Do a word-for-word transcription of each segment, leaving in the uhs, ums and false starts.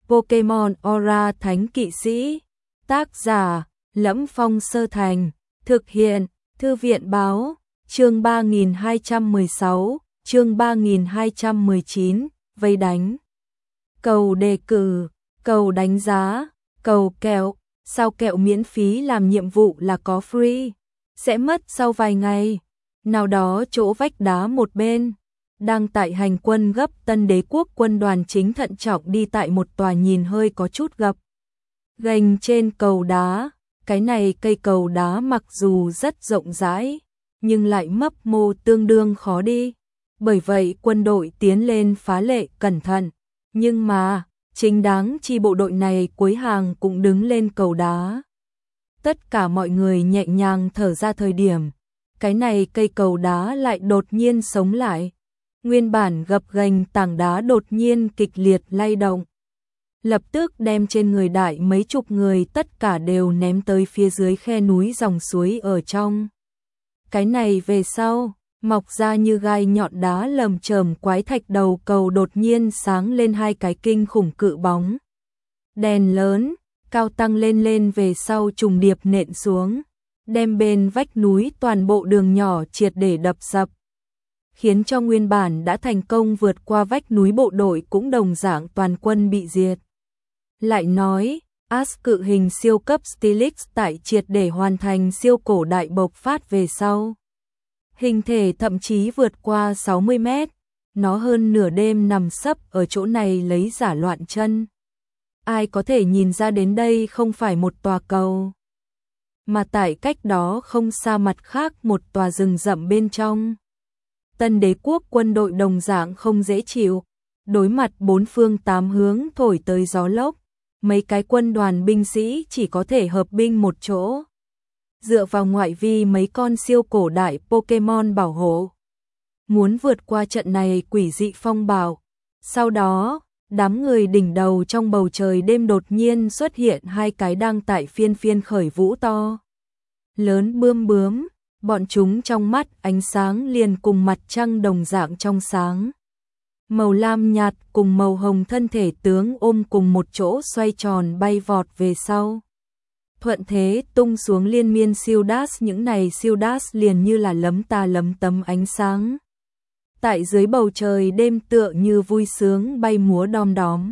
Pokemon Aura Thánh Kỵ Sĩ. Tác giả: Lẫm Phong Sơ Thành. Thực hiện: Thư viện báo. Chương ba nghìn hai trăm mười sáu, chương ba nghìn hai trăm mười chín, vây đánh. Cầu đề cử, cầu đánh giá, cầu kẹo. Sao kẹo miễn phí làm nhiệm vụ là có free? Sẽ mất sau vài ngày. Nào đó chỗ vách đá một bên. Đang tại hành quân gấp, Tân Đế quốc quân đoàn chính thận trọng đi tại một tòa nhìn hơi có chút gập ghềnh trên cầu đá. Cái này cây cầu đá mặc dù rất rộng rãi, nhưng lại mấp mô tương đương khó đi. Bởi vậy quân đội tiến lên phá lệ cẩn thận. Nhưng mà, chính đáng chi bộ đội này cuối hàng cũng đứng lên cầu đá. Tất cả mọi người nhẹ nhàng thở ra thời điểm. Cái này cây cầu đá lại đột nhiên sống lại. Nguyên bản gập ghềnh tảng đá đột nhiên kịch liệt lay động. Lập tức đem trên người đại mấy chục người tất cả đều ném tới phía dưới khe núi dòng suối ở trong. Cái này về sau, mọc ra như gai nhọn đá lầm chởm quái thạch đầu cầu đột nhiên sáng lên hai cái kinh khủng cự bóng. Đèn lớn, cao tăng lên lên về sau trùng điệp nện xuống, đem bên vách núi toàn bộ đường nhỏ triệt để đập sập. Khiến cho nguyên bản đã thành công vượt qua vách núi bộ đội cũng đồng dạng toàn quân bị diệt. Lại nói, As cự hình siêu cấp Steelix tại triệt để hoàn thành siêu cổ đại bộc phát về sau. Hình thể thậm chí vượt qua sáu mươi mét, nó hơn nửa đêm nằm sấp ở chỗ này lấy giả loạn chân. Ai có thể nhìn ra đến đây không phải một tòa cầu, mà tại cách đó không xa mặt khác một tòa rừng rậm bên trong. Tân Đế quốc quân đội đồng dạng không dễ chịu, đối mặt bốn phương tám hướng thổi tới gió lốc, mấy cái quân đoàn binh sĩ chỉ có thể hợp binh một chỗ. Dựa vào ngoại vi mấy con siêu cổ đại Pokemon bảo hộ. Muốn vượt qua trận này quỷ dị phong bạo. Sau đó, đám người đỉnh đầu trong bầu trời đêm đột nhiên xuất hiện hai cái đang tại phiên phiên khởi vũ to lớn bươm bướm. Bọn chúng trong mắt ánh sáng liền cùng mặt trăng đồng dạng trong sáng. Màu lam nhạt cùng màu hồng thân thể tướng ôm cùng một chỗ xoay tròn bay vọt về sau. Thuận thế tung xuống liên miên siêu đát, những này siêu đát liền như là lấm ta lấm tấm ánh sáng. Tại dưới bầu trời đêm tựa như vui sướng bay múa đom đóm.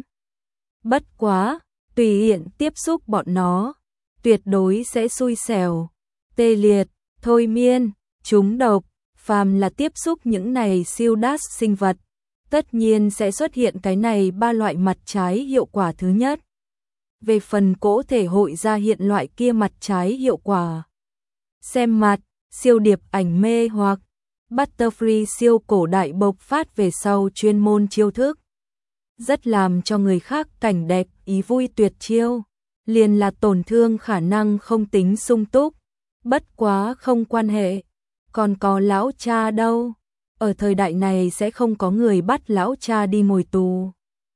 Bất quá, tùy tiện tiếp xúc bọn nó, tuyệt đối sẽ xui xẻo, tê liệt, thôi miên, trúng độc. Phàm là tiếp xúc những này siêu đát sinh vật, tất nhiên sẽ xuất hiện cái này ba loại mặt trái hiệu quả thứ nhất. Về phần cỗ thể hội ra hiện loại kia mặt trái hiệu quả. Xem mặt, siêu điệp ảnh mê hoặc Butterfree siêu cổ đại bộc phát về sau chuyên môn chiêu thức. Rất làm cho người khác cảnh đẹp, ý vui tuyệt chiêu. Liền là tổn thương khả năng không tính sung túc. Bất quá không quan hệ. Còn có lão cha đâu. Ở thời đại này sẽ không có người bắt lão cha đi ngồi tù.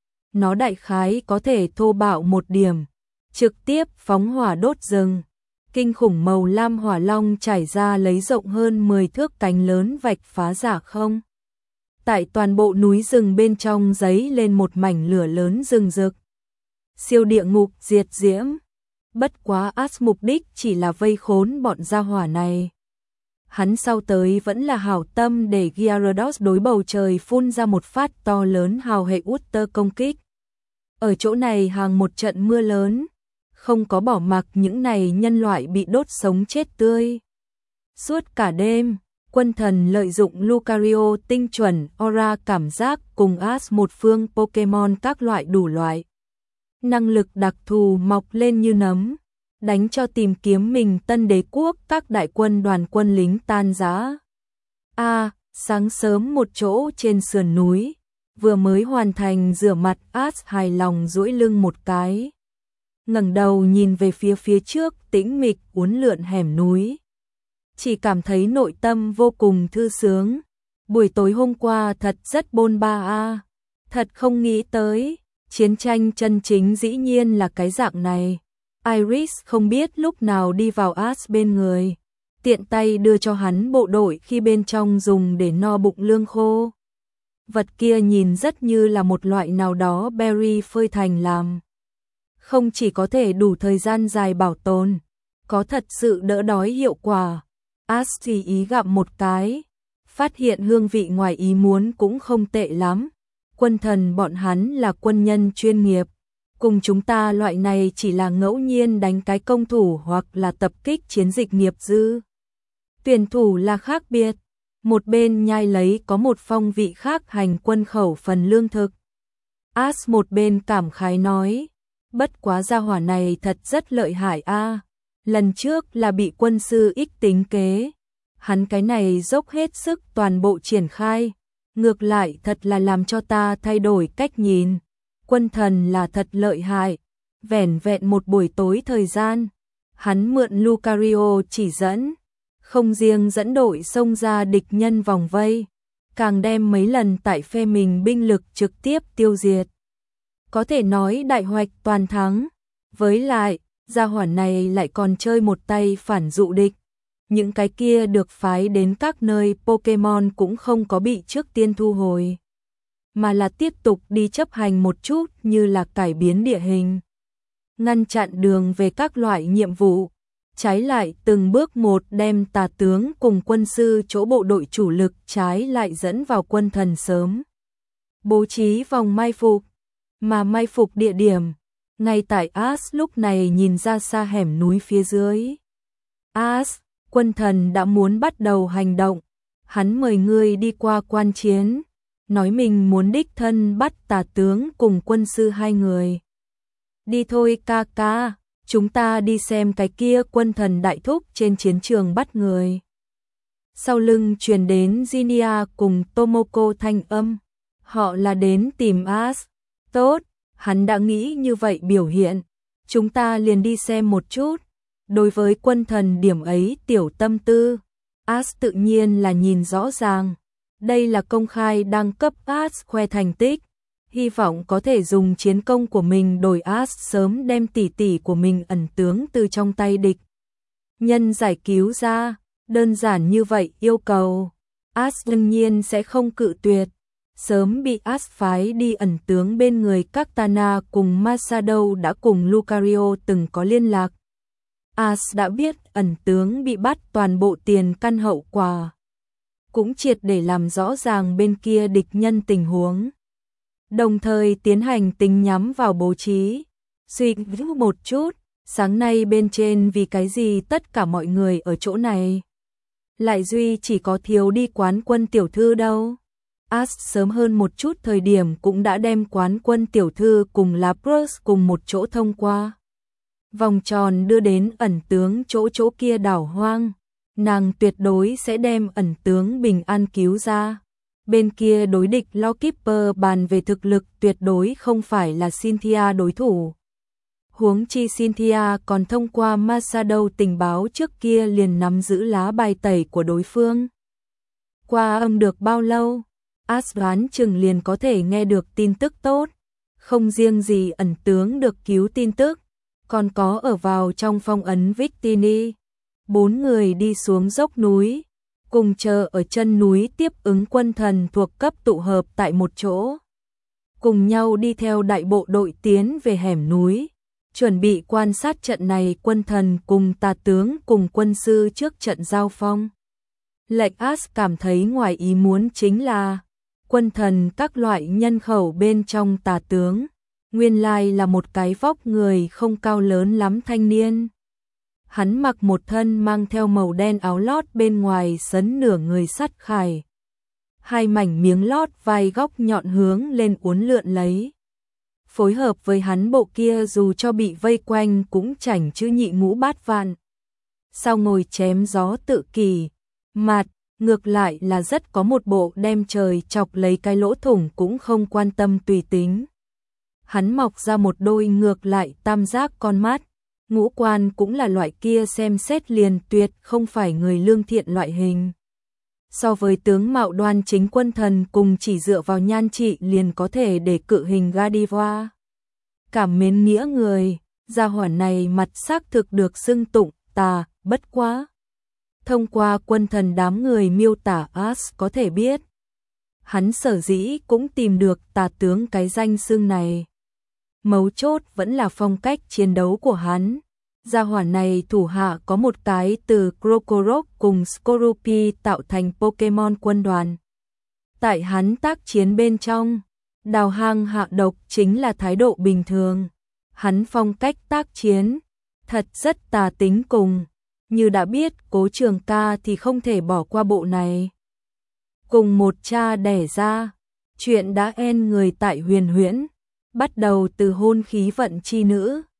Nó đại khái có thể thô bạo một điểm. Trực tiếp phóng hỏa đốt rừng. Kinh khủng màu lam hỏa long trải ra lấy rộng hơn mười thước cánh lớn vạch phá giả không. Tại toàn bộ núi rừng bên trong giấy lên một mảnh lửa lớn rừng rực. Siêu địa ngục diệt diễm. Bất quá As mục đích chỉ là vây khốn bọn gia hỏa này. Hắn sau tới vẫn là hảo tâm để Gyarados đối bầu trời phun ra một phát to lớn hào hệ Utter công kích. Ở chỗ này hàng một trận mưa lớn, không có bỏ mặc những này nhân loại bị đốt sống chết tươi. Suốt cả đêm, quân thần lợi dụng Lucario tinh chuẩn Aura cảm giác cùng As một phương Pokemon các loại đủ loại. Năng lực đặc thù mọc lên như nấm, đánh cho tìm kiếm mình Tân Đế quốc các đại quân đoàn quân lính tan rã. A, à, sáng sớm một chỗ trên sườn núi, vừa mới hoàn thành rửa mặt, As hài lòng duỗi lưng một cái. Ngẩng đầu nhìn về phía phía trước tĩnh mịch uốn lượn hẻm núi. Chỉ cảm thấy nội tâm vô cùng thư sướng. Buổi tối hôm qua thật rất bôn ba a. À. Thật không nghĩ tới, chiến tranh chân chính dĩ nhiên là cái dạng này. Iris không biết lúc nào đi vào As bên người, tiện tay đưa cho hắn bộ đội khi bên trong dùng để no bụng lương khô. Vật kia nhìn rất như là một loại nào đó berry phơi thành làm không chỉ có thể đủ thời gian dài bảo tồn, có thật sự đỡ đói hiệu quả. As tùy ý gặm một cái, phát hiện hương vị ngoài ý muốn cũng không tệ lắm. Quân thần bọn hắn là quân nhân chuyên nghiệp, cùng chúng ta loại này chỉ là ngẫu nhiên đánh cái công thủ hoặc là tập kích chiến dịch nghiệp dư. Tuyển thủ là khác biệt, một bên nhai lấy có một phong vị khác hành quân khẩu phần lương thực. As một bên cảm khái nói, bất quá gia hỏa này thật rất lợi hại a. Lần trước là bị quân sư ích tính kế, hắn cái này dốc hết sức toàn bộ triển khai, ngược lại thật là làm cho ta thay đổi cách nhìn. Quân thần là thật lợi hại, vẻn vẹn một buổi tối thời gian, hắn mượn Lucario chỉ dẫn, không riêng dẫn đội xông ra địch nhân vòng vây, càng đem mấy lần tại phe mình binh lực trực tiếp tiêu diệt. Có thể nói đại hoạch toàn thắng, với lại, gia hỏa này lại còn chơi một tay phản dụ địch. Những cái kia được phái đến các nơi Pokemon cũng không có bị trước tiên thu hồi, mà là tiếp tục đi chấp hành một chút như là cải biến địa hình, ngăn chặn đường về các loại nhiệm vụ, trái lại từng bước một đem tà tướng cùng quân sư chỗ bộ đội chủ lực trái lại dẫn vào quân thần sớm. Bố trí vòng mai phục, mà mai phục địa điểm, ngay tại As lúc này nhìn ra xa hẻm núi phía dưới. As, quân thần đã muốn bắt đầu hành động, hắn mời người đi qua quan chiến, nói mình muốn đích thân bắt tà tướng cùng quân sư hai người. Đi thôi ca ca, chúng ta đi xem cái kia quân thần đại thúc trên chiến trường bắt người. Sau lưng truyền đến Jinia cùng Tomoko thanh âm, họ là đến tìm As. Tốt, hắn đã nghĩ như vậy biểu hiện, chúng ta liền đi xem một chút. Đối với quân thần điểm ấy tiểu tâm tư, As tự nhiên là nhìn rõ ràng. Đây là công khai đăng cấp As khoe thành tích, hy vọng có thể dùng chiến công của mình đổi As sớm đem tỷ tỷ của mình ẩn tướng từ trong tay địch nhân giải cứu ra. Đơn giản như vậy yêu cầu, As đương nhiên sẽ không cự tuyệt. Sớm bị As phái đi ẩn tướng bên người các Tana cùng Masado đã cùng Lucario từng có liên lạc. As đã biết ẩn tướng bị bắt toàn bộ tiền căn hậu quả, cũng triệt để làm rõ ràng bên kia địch nhân tình huống, đồng thời tiến hành tính nhắm vào bố trí. Suy nghĩ một chút, sáng nay bên trên vì cái gì tất cả mọi người ở chỗ này, lại duy chỉ có thiếu đi quán quân tiểu thư đâu. As sớm hơn một chút thời điểm cũng đã đem quán quân tiểu thư cùng Lapras cùng một chỗ thông qua vòng tròn đưa đến ẩn tướng chỗ chỗ kia đảo hoang, nàng tuyệt đối sẽ đem ẩn tướng bình an cứu ra. Bên kia đối địch Lawkeeper bàn về thực lực tuyệt đối không phải là Cynthia đối thủ. Huống chi Cynthia còn thông qua Masado tình báo trước kia liền nắm giữ lá bài tẩy của đối phương. Qua âm được bao lâu, As đoán chừng liền có thể nghe được tin tức tốt. Không riêng gì ẩn tướng được cứu tin tức, còn có ở vào trong phong ấn Victini. Bốn người đi xuống dốc núi, cùng chờ ở chân núi tiếp ứng quân thần thuộc cấp tụ hợp tại một chỗ. Cùng nhau đi theo đại bộ đội tiến về hẻm núi, chuẩn bị quan sát trận này quân thần cùng tà tướng cùng quân sư trước trận giao phong. Lệnh As cảm thấy ngoài ý muốn chính là quân thần các loại nhân khẩu bên trong tà tướng, nguyên lai là một cái vóc người không cao lớn lắm thanh niên. Hắn mặc một thân mang theo màu đen áo lót bên ngoài sấn nửa người sắt khải. Hai mảnh miếng lót vai góc nhọn hướng lên uốn lượn lấy. Phối hợp với hắn bộ kia dù cho bị vây quanh cũng chảnh chữ nhị ngũ bát vạn. Sau ngồi chém gió tự kỳ, mặt, ngược lại là rất có một bộ đem trời chọc lấy cái lỗ thủng cũng không quan tâm tùy tính. Hắn mọc ra một đôi ngược lại tam giác con mắt, ngũ quan cũng là loại kia xem xét liền tuyệt không phải người lương thiện loại hình. So với tướng mạo đoan chính quân thần cùng chỉ dựa vào nhan trị liền có thể để cự hình Godiva. Cảm mến nghĩa người, gia hỏa này mặt xác thực được xưng tụng tà, bất quá. Thông qua quân thần đám người miêu tả As có thể biết, hắn sở dĩ cũng tìm được tà tướng cái danh xưng này. mấu chốt vẫn là phong cách chiến đấu của hắn. Gia hỏa này thủ hạ có một cái từ Krokorok cùng Skorupi tạo thành Pokemon quân đoàn. Tại hắn tác chiến bên trong, đào hang hạ độc chính là thái độ bình thường. Hắn phong cách tác chiến, thật rất tà tính cùng. Như đã biết Cố Trường Ca thì không thể bỏ qua bộ này. Cùng một cha đẻ ra, chuyện đã en người tại Huyền Huyễn, bắt đầu từ hôn khí vận chi nữ,